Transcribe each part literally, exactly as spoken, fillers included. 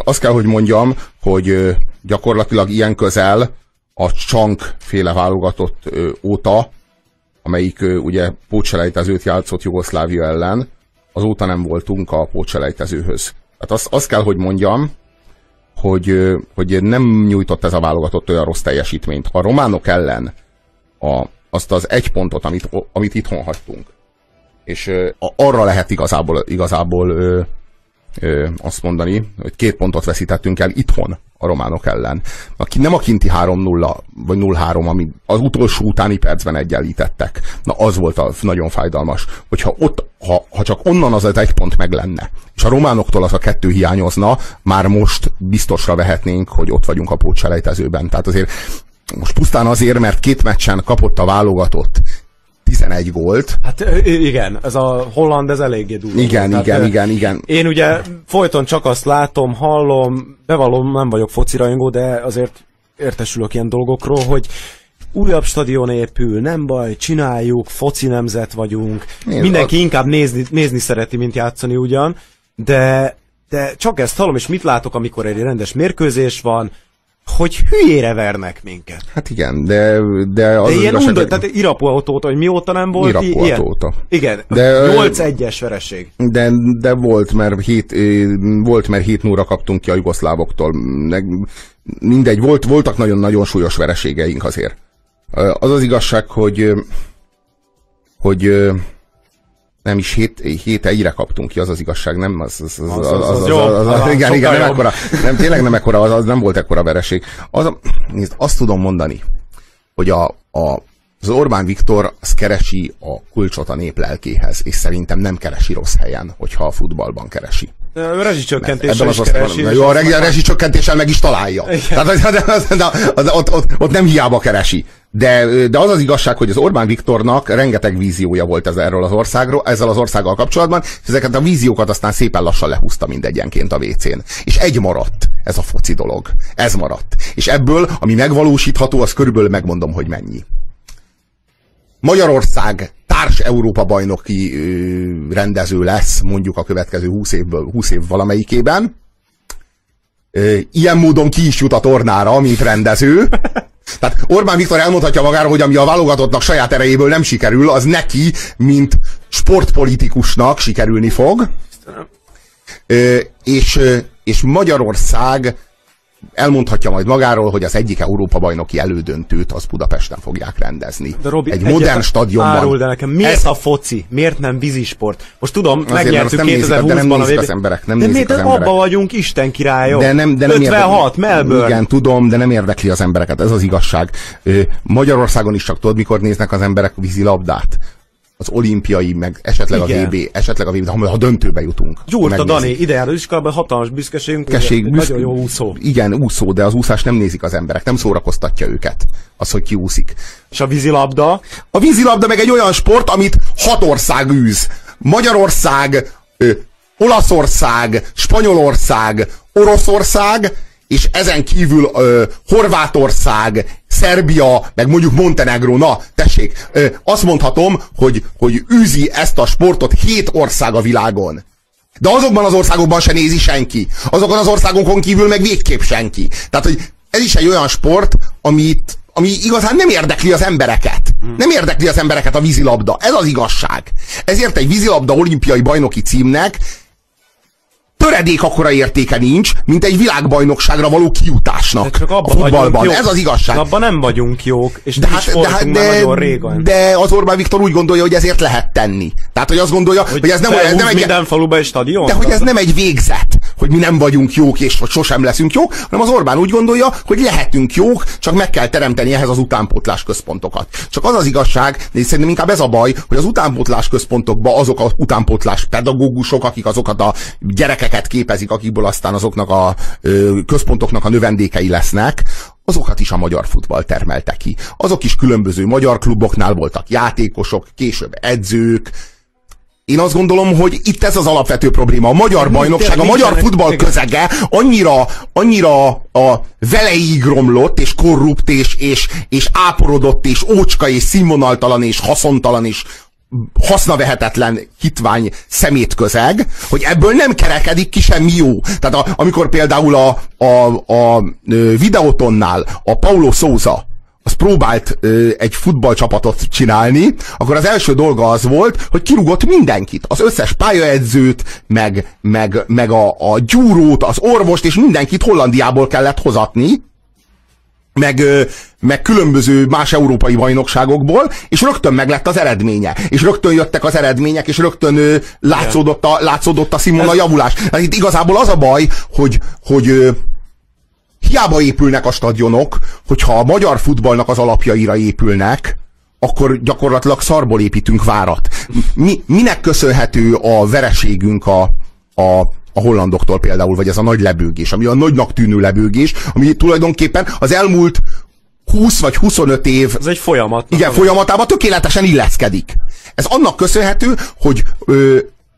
azt kell, hogy mondjam, hogy gyakorlatilag ilyen közel a Csank féle válogatott óta, amelyik ugye pótselejtezőt játszott Jugoszlávia ellen, azóta nem voltunk a pótselejtezőhöz. Tehát azt, azt kell, hogy mondjam, hogy, hogy nem nyújtott ez a válogatott olyan rossz teljesítményt. A románok ellen a, azt az egy pontot, amit, amit itthon hagytunk, és a, arra lehet igazából, igazából ö, ö, azt mondani, hogy két pontot veszítettünk el itthon a románok ellen. Aki nem a kinti három nulla vagy nulla három, ami az utolsó utáni percben egyenlítettek. Na az volt a nagyon fájdalmas. Hogyha ott, ha, ha csak onnan az egy pont meg lenne, és a románoktól az a kettő hiányozna, már most biztosra vehetnénk, hogy ott vagyunk a pótselejtezőben. Tehát azért most pusztán azért, mert két meccsen kapott a válogatott tizenegy gólt. Hát igen, ez a holland, ez eléggé durva. Igen, tehát, igen, igen, igen. Én ugye folyton csak azt látom, hallom, bevallom, nem vagyok focirajongó, de azért értesülök ilyen dolgokról, hogy újabb stadion épül, nem baj, csináljuk, foci nemzet vagyunk. Nézd, mindenki a... inkább nézni, nézni szereti, mint játszani ugyan, de, de csak ezt hallom, és mit látok, amikor egy rendes mérkőzés van, hogy hülyére vernek minket. Hát igen, de... De, az de ilyen igazság, undor, tehát Irapuato óta, hogy mióta nem volt Irapuato ilyen? óta. Igen, de, nyolc egyes vereség. De, de volt, mert hét, volt, mert hét nulla kaptunk ki a jugoszlávoktól. Mindegy, volt, voltak nagyon-nagyon súlyos vereségeink azért. Az az igazság, hogy hogy nem is hét egyre kaptunk ki, az az igazság, nem? Az, az, az, az, az, az, az, az, igen, igen, nem ekkora, nem, tényleg nem ekkora, az, az nem volt ekkora vereség. Az, nézd, azt tudom mondani, hogy a, a, az Orbán Viktor az keresi a kulcsot a nép lelkéhez, és szerintem nem keresi rossz helyen, hogyha a futballban keresi. A rezsicsökkentéssel is keresi. Jó, a rezsicsökkentéssel meg is találja. Tehát, de, de, de, ott, ott, ott nem hiába keresi. De, de az az igazság, hogy az Orbán Viktornak rengeteg víziója volt ez, erről az országról, ezzel az országgal kapcsolatban, és ezeket a víziókat aztán szépen lassan lehúzta mindegyenként a vécén. És egy maradt, ez a foci dolog. Ez maradt. És ebből, ami megvalósítható, az körülbelül megmondom, hogy mennyi. Magyarország társ Európa bajnoki ö, rendező lesz, mondjuk a következő húsz évből, húsz év valamelyikében. Ö, ilyen módon ki is jut a tornára, mint rendező. Tehát Orbán Viktor elmondhatja magára, hogy ami a válogatottnak saját erejéből nem sikerül, az neki, mint sportpolitikusnak sikerülni fog. Ö, és, és Magyarország elmondhatja majd magáról, hogy az egyik Európa-bajnoki elődöntőt az Budapesten fogják rendezni. De Robi, egy modern stadionban. Árul, de nekem miért ez... a foci? Miért nem vízisport? Most tudom, megnyertük kétezer-húszban a vé bé. Emberek, nem de miért abba vagyunk Isten királyok? De nem, de nem ötvenhat, Melbourne. Igen, tudom, de nem érdekli az embereket, ez az igazság. Magyarországon is csak tudod, mikor néznek az emberek vízilabdát? Az olimpiai, meg esetleg igen. a vé bé, esetleg a vé bé, ha, ha döntőbe jutunk. Gyurta Dani, ide jár az iskolában, hatalmas büszkeségünk, Büszkeség, büszk... nagyon jó úszó. Igen, úszó, de az úszás nem nézik az emberek, nem szórakoztatja őket az, hogy ki úszik. És a vízilabda? A vízilabda meg egy olyan sport, amit hat ország űz. Magyarország, ö, Olaszország, Spanyolország, Oroszország, és ezen kívül ö, Horvátország, Szerbia, meg mondjuk Montenegró, na, tessék, ö, azt mondhatom, hogy, hogy űzi ezt a sportot hét ország a világon. De azokban az országokban se nézi senki. Azokon az országokon kívül meg végképp senki. Tehát, hogy ez is egy olyan sport, amit, ami igazán nem érdekli az embereket. Nem érdekli az embereket a vízilabda. Ez az igazság. Ezért egy vízilabda olimpiai bajnoki címnek töredék akkora értéke nincs, mint egy világbajnokságra való kijutásnak csak a futballban. Ez az igazság. Abban nem vagyunk jók, és de, nem hát, is voltunk de, már nagyon régen. De az Orbán Viktor úgy gondolja, hogy ezért lehet tenni. Tehát, hogy azt gondolja, hogy, hogy ez nem, ez nem egy... minden faluba egy stadion? De hogy ez nem egy végzet, hogy mi nem vagyunk jók, és hogy sosem leszünk jók, hanem az Orbán úgy gondolja, hogy lehetünk jók, csak meg kell teremteni ehhez az utánpótlás központokat. Csak az az igazság, de szerintem inkább ez a baj, hogy az utánpótlás központokban azok az utánpótlás pedagógusok, akik azokat a gyerekeket képezik, akikből aztán azoknak a ö, központoknak a növendékei lesznek, azokat is a magyar futball termelte ki. Azok is különböző magyar kluboknál voltak játékosok, később edzők. Én azt gondolom, hogy itt ez az alapvető probléma. A magyar bajnokság, a magyar futball közege annyira, annyira a veleig romlott, és korrupt, és, és, és áporodott, és ócska, és színvonaltalan, és haszontalan, és hasznavehetetlen hitvány szemétközeg, hogy ebből nem kerekedik ki semmi jó. Tehát a, amikor például a, a, a Videótonnál a Paulo Sousa az próbált ö, egy futballcsapatot csinálni, akkor az első dolga az volt, hogy kirúgott mindenkit. Az összes pályaedzőt, meg, meg, meg a, a gyúrót, az orvost, és mindenkit Hollandiából kellett hozatni, meg, ö, meg különböző más európai bajnokságokból, és rögtön meg lett az eredménye. És rögtön jöttek az eredmények, és rögtön ö, látszódott, a, látszódott a színvonal Ez... javulás. Hát itt igazából az a baj, hogy, hogy ö, hiába épülnek a stadionok, hogyha a magyar futballnak az alapjaira épülnek, akkor gyakorlatilag szarból építünk várat. Mi, minek köszönhető a vereségünk a, a, a hollandoktól például, vagy ez a nagy lebőgés, ami a nagynak tűnő lebőgés, ami tulajdonképpen az elmúlt húsz vagy huszonöt év ez egy folyamat. Igen, folyamatában tökéletesen illeszkedik. Ez annak köszönhető, hogy ö,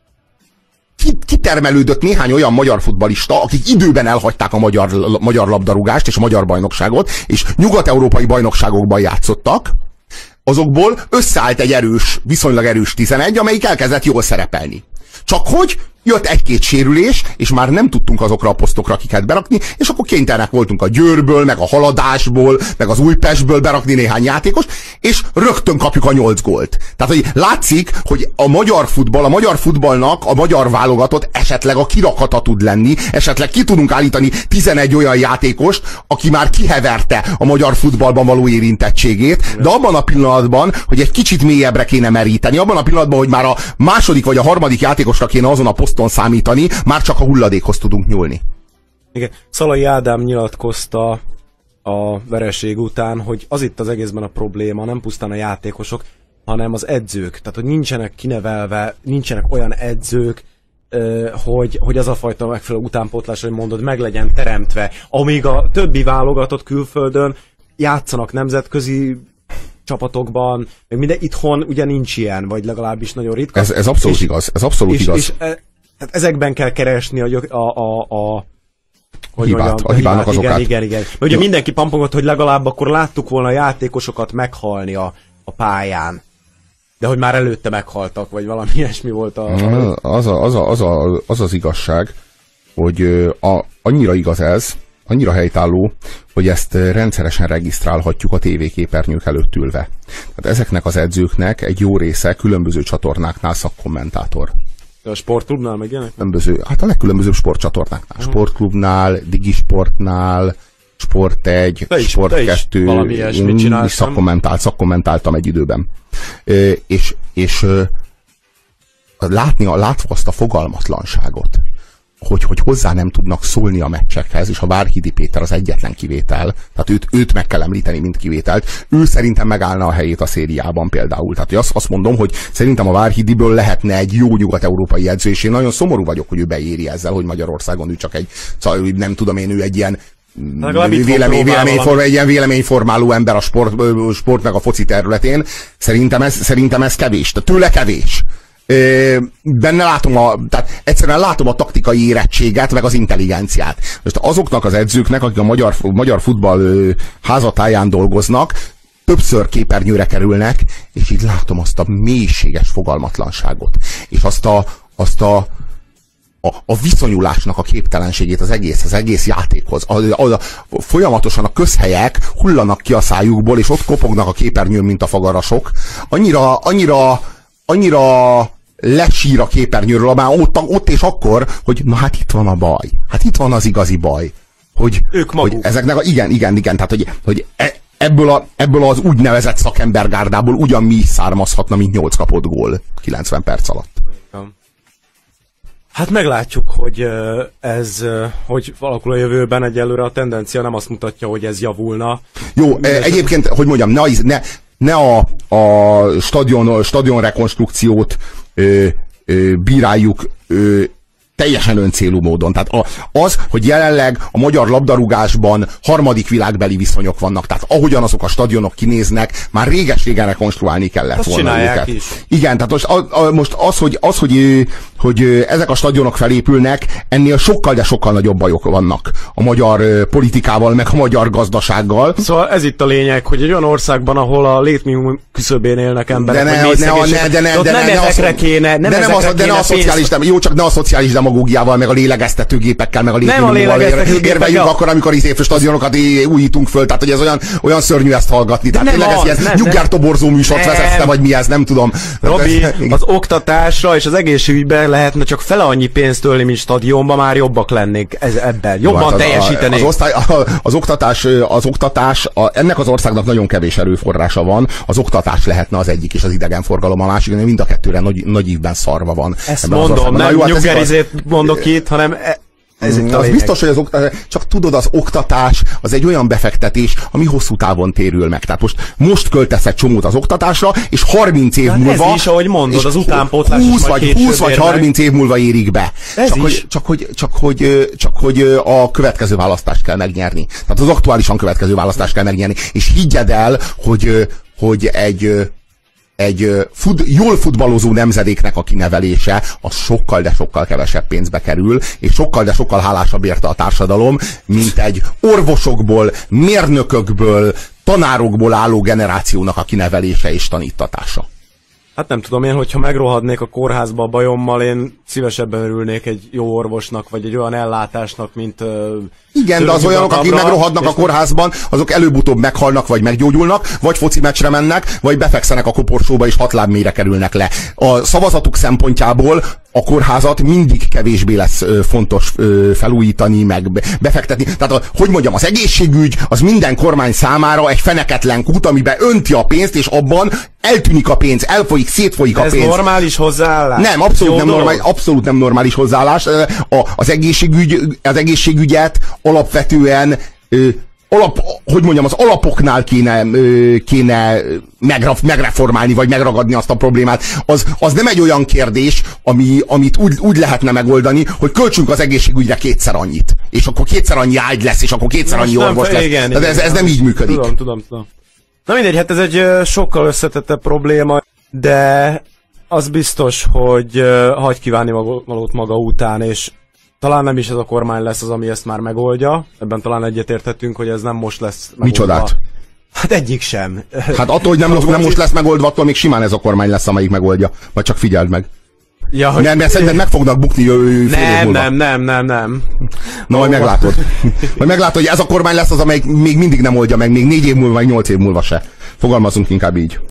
kitermelődött néhány olyan magyar futballista, akik időben elhagyták a magyar, magyar labdarúgást és a magyar bajnokságot, és nyugat-európai bajnokságokban játszottak, azokból összeállt egy erős, viszonylag erős tizenegy, amelyik elkezdett jól szerepelni. Csak hogy jött egy-két sérülés, és már nem tudtunk azokra a posztokra kiket berakni, és akkor kénytelenek voltunk a Győrből, meg a Haladásból, meg az Újpestből berakni néhány játékost, és rögtön kapjuk a nyolc gólt. Tehát, hogy látszik, hogy a magyar futball, a magyar futballnak a magyar válogatott esetleg a kirakata tud lenni, esetleg ki tudunk állítani tizenegy olyan játékost, aki már kiheverte a magyar futballban való érintettségét, de abban a pillanatban, hogy egy kicsit mélyebbre kéne meríteni, abban a pillanatban, hogy már a második vagy a harmadik játékosra kéne azon a poszton számítani, már csak a hulladékhoz tudunk nyúlni. Igen. Szalai Ádám nyilatkozta a vereség után, hogy az itt az egészben a probléma, nem pusztán a játékosok, hanem az edzők. Tehát, hogy nincsenek kinevelve, nincsenek olyan edzők, hogy, hogy az a fajta megfelelő utánpótlás, hogy mondod, meg legyen teremtve. Amíg a többi válogatott külföldön játszanak nemzetközi csapatokban, meg minden, itthon ugye nincs ilyen, vagy legalábbis nagyon ritka. Ez, ez abszolút és, igaz, ez abszolút és, igaz. És, e, tehát ezekben kell keresni a, a, a, a hogy hibát, mondjam, a hibának az igen, okát. igen, igen. Mert ugye mindenki pampogott, hogy legalább akkor láttuk volna a játékosokat meghalni a, a pályán. De hogy már előtte meghaltak, vagy valami ilyesmi volt a... Az, a, az, a, az, a, az az igazság, hogy a, annyira igaz ez, annyira helytálló, hogy ezt rendszeresen regisztrálhatjuk a tévéképernyők előtt ülve. Tehát ezeknek az edzőknek egy jó része különböző csatornáknál szakkommentátor. A sportklubnál meg ilyenek? Különböző, hát a legkülönbözőbb sportcsatornáknál. Sportklubnál, Digisportnál, Sport egy, Sport kettő, én is szakkommentált, szakkommentáltam egy időben. E, és és látni, látva azt a fogalmatlanságot, hogy, hogy hozzá nem tudnak szólni a meccsekhez, és a Várhidi Péter az egyetlen kivétel, tehát őt, őt meg kell említeni, mint kivételt. Ő szerintem megállna a helyét a szériában például. Tehát azt, azt mondom, hogy szerintem a Várhidiből lehetne egy jó nyugat-európai edző, és én nagyon szomorú vagyok, hogy ő beéri ezzel, hogy Magyarországon ő csak egy, nem tudom én, ő egy ilyen vélemény, véleményforma, egy ilyen véleményformáló ember a sport, sport meg a foci területén. Szerintem ez, szerintem ez kevés. Tehát tőle kevés. Benne látom a, tehát egyszerűen látom a taktikai érettséget, meg az intelligenciát. Most azoknak az edzőknek, akik a magyar, magyar futball házatáján dolgoznak, többször képernyőre kerülnek, és így látom azt a mélységes fogalmatlanságot, és azt a, azt a A, a viszonyulásnak a képtelenségét az egész, az egész játékhoz. A, a, a, folyamatosan a közhelyek hullanak ki a szájukból, és ott kopognak a képernyőn, mint a fagarasok. Annyira, annyira, annyira lesír a képernyőről, már ott, ott és akkor, hogy na hát itt van a baj. Hát itt van az igazi baj. Hogy, ők maguk. Hogy ezeknek a, igen, igen, igen, tehát hogy, hogy e, ebből, a, ebből az úgynevezett szakembergárdából ugyan mi is származhatna, mint nyolc kapott gól kilencven perc alatt. Hát meglátjuk, hogy ez, hogy alakul a jövőben. Egyelőre a tendencia nem azt mutatja, hogy ez javulna. Jó, de egyébként, hogy mondjam, ne, ne, ne a, a stadion, stadion rekonstrukciót ö, ö, bíráljuk ö, teljesen öncélú módon. Tehát a, az, hogy jelenleg a magyar labdarúgásban harmadik világbeli viszonyok vannak. Tehát ahogyan azok a stadionok kinéznek, már réges-régen rekonstruálni kellett azt volna őket. Is. Igen, tehát most, a, a, most az, hogy, az hogy, hogy ezek a stadionok felépülnek, ennél sokkal, de sokkal nagyobb bajok vannak a magyar politikával, meg a magyar gazdasággal. Szóval ez itt a lényeg, hogy egy olyan országban, ahol a létminimum küszöbén élnek emberek, de ne, hogy ne, ne, de ne, de nem ne, ezekre ne, kéne, nem de ezekre nem az, kéne de ne a szociális, dem, jó, csak ne a szociális demagógiával, meg a lélegeztetőgépekkel, meg a létminimummal érveljünk akkor, amikor izé stadionokat újítunk föl, tehát hogy ez olyan, olyan szörnyű ezt hallgatni. Tehát tényleg ez ilyen nyuggertoborzó műsort vezetsz, vagy mi ez, nem tudom. Robi, az oktatásra és az egészségügyben lehetne csak fele annyi pénzt ölni, mint stadionban, már jobbak lennénk ez, ebben. Jobban hát az, teljesítenénk. Az, osztály, az oktatás, az oktatás a, ennek az országnak nagyon kevés erőforrása van. Az oktatás lehetne az egyik, és az idegenforgalom a másik, de mind a kettőre nagy, nagy ívben szarva van. Ezt mondom, nem jó, hát nyuggerizét az... mondok itt, hanem ez itt az biztos, hogy az oktatás, csak tudod, az oktatás az egy olyan befektetés, ami hosszú távon térül meg. Tehát most, most költesz egy csomót az oktatásra, és harminc év hát múlva... Ez is, ahogy mondod, az utánpótlás húsz vagy, húsz vagy harminc év múlva érik be. Ez csak, is. Hogy, csak, hogy, csak, hogy, csak hogy a következő választást kell megnyerni. Tehát az aktuálisan következő választást kell megnyerni. És higgyed el, hogy, hogy egy... egy fut, jól futballozó nemzedéknek a kinevelése, az sokkal, de sokkal kevesebb pénzbe kerül, és sokkal, de sokkal hálásabb érte a társadalom, mint egy orvosokból, mérnökökből, tanárokból álló generációnak a kinevelése és tanítatása. Hát nem tudom, én, hogyha megrohadnék a kórházba a bajommal, én szívesebben örülnék egy jó orvosnak, vagy egy olyan ellátásnak, mint... Uh, Igen, de az olyanok, akik megrohadnak a kórházban, azok előbb-utóbb meghalnak, vagy meggyógyulnak, vagy foci meccsre mennek, vagy befekszenek a koporsóba, és hat láb mélyre kerülnek le. A szavazatuk szempontjából a kórházat mindig kevésbé lesz ö, fontos ö, felújítani, meg befektetni. Tehát, a, hogy mondjam, az egészségügy az minden kormány számára egy feneketlen kút, amiben önti a pénzt, és abban eltűnik a pénz, elfolyik, szétfolyik a ez pénz. Ez normális hozzáállás? Nem, abszolút nem, normális, abszolút nem normális hozzáállás. A, az, egészségügy, az egészségügyet alapvetően ö, alap, hogy mondjam, az alapoknál kéne, ö, kéne megraf, megreformálni, vagy megragadni azt a problémát. Az, az nem egy olyan kérdés, ami, amit úgy, úgy lehetne megoldani, hogy költsünk az egészségügyre kétszer annyit. És akkor kétszer annyi ágy lesz, és akkor kétszer annyi orvos lesz. Igen, igen, ez, ez nem így működik. Tudom, tudom, tudom. Na mindegy, hát ez egy sokkal összetettebb probléma, de az biztos, hogy hagy kívánni valót maga után, és talán nem is ez a kormány lesz az, ami ezt már megoldja. Ebben talán egyetértettünk, hogy ez nem most lesz megoldva. Micsodát? Hát egyik sem. Hát attól, hogy nem, nem most lesz megoldva, attól még simán ez a kormány lesz, amelyik megoldja. Vagy csak figyeld meg. Ja, hogy... Nem, mert szerintem meg fognak bukni fél nem, év nem, nem, nem, nem. Na, majd meglátod. Majd meglátod, hogy ez a kormány lesz az, amelyik még mindig nem oldja meg, még négy év múlva, vagy nyolc év múlva se. Fogalmazunk inkább így.